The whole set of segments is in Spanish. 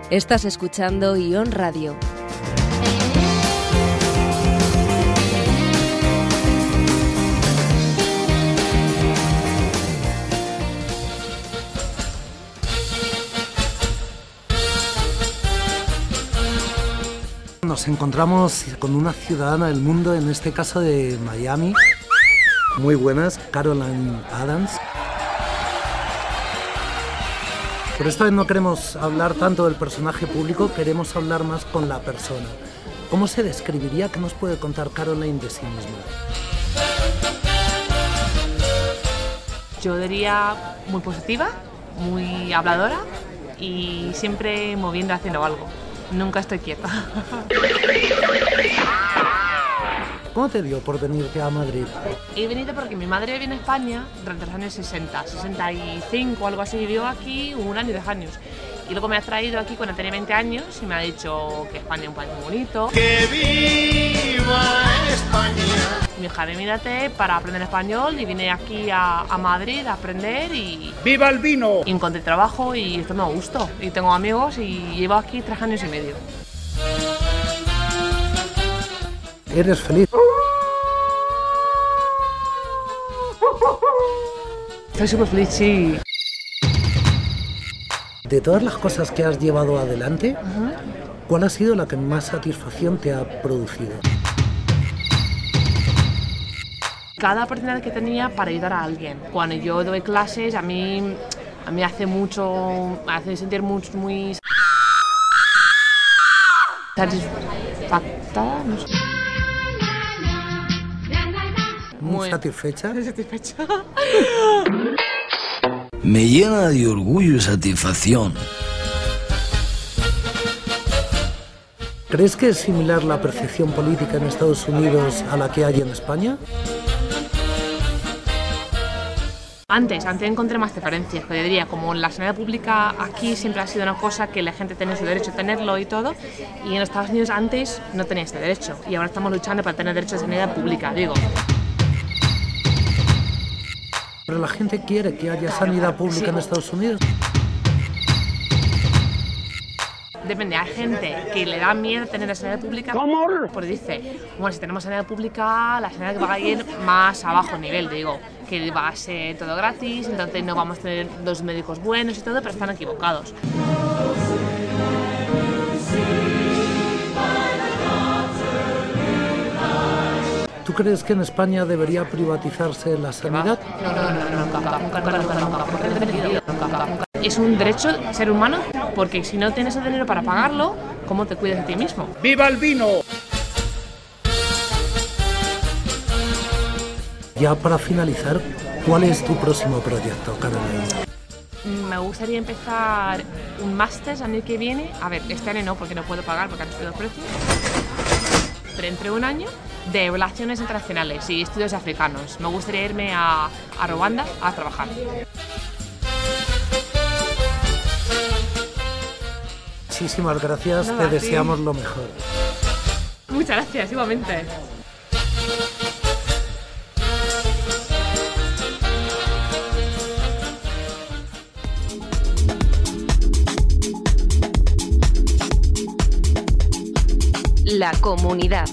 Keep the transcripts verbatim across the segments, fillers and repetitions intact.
Estás escuchando Ion Radio. Nos encontramos con una ciudadana del mundo, en este caso de Miami. Muy buenas, Caroline Adams. Pero esta vez no queremos hablar tanto del personaje público, queremos hablar más con la persona. ¿Cómo se describiría? ¿Qué nos puede contar Caroline de sí misma? Yo diría muy positiva, muy habladora y siempre moviendo, haciendo algo. Nunca estoy quieta. ¿Cómo te dio por venirte a Madrid? He venido porque mi madre vive en España durante los años sesenta, sesenta y cinco o algo así, vivió aquí un año y dos años. Y luego me ha traído aquí cuando tenía veinte años y me ha dicho que España es un país muy bonito. ¡Que viva España! Me dijo, mírate para aprender español y vine aquí a, a Madrid a aprender y... ¡Viva el vino! Y encontré trabajo y esto me gustó. Y tengo amigos y llevo aquí tres años y medio. ¿Eres feliz? Estoy súper feliz, sí. De todas las cosas que has llevado adelante, uh-huh. ¿cuál ha sido la que más satisfacción te ha producido? Cada oportunidad que tenía para ayudar a alguien. Cuando yo doy clases, a mí, a mí hace mucho, me hace sentir muy, muy satisfactada, no sé. Muy, muy satisfecha. Muy satisfecha. Me llena de orgullo y satisfacción. ¿Crees que es similar la percepción política en Estados Unidos a la que hay en España? Antes, antes encontré más diferencias, pero diría, como la sanidad pública aquí siempre ha sido una cosa que la gente tiene su derecho a tenerlo y todo, y en Estados Unidos antes no tenía este derecho, y ahora estamos luchando para tener derecho a sanidad pública, digo. ¿Pero la gente quiere que haya sanidad pública sí. en Estados Unidos? Depende, hay gente que le da miedo tener la sanidad pública. ¿Cómo? Porque dice, bueno, si tenemos sanidad pública, la sanidad va a ir más abajo nivel, digo, que va a ser todo gratis, entonces no vamos a tener los médicos buenos y todo, pero están equivocados. ¿Tú crees que en España debería privatizarse la sanidad? No, no, no, no, nunca, nunca, nunca, nunca, nunca. Es un derecho ser humano, porque si no tienes el dinero para pagarlo, ¿cómo te cuidas de ti mismo? ¡Viva el vino! Ya para finalizar, ¿cuál es tu próximo proyecto, Caroline? Me gustaría empezar un máster el año que viene. A ver, este año no, porque no puedo pagar porque han subido los precios. Pero entre un año de relaciones internacionales y estudios africanos. Me gustaría irme a, a Ruanda a trabajar. Muchísimas gracias, Nada, te deseamos lo mejor. Muchas gracias, igualmente. La comunidad.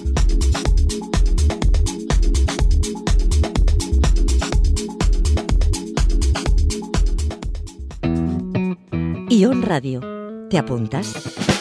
Ion Radio. ¿Te apuntas?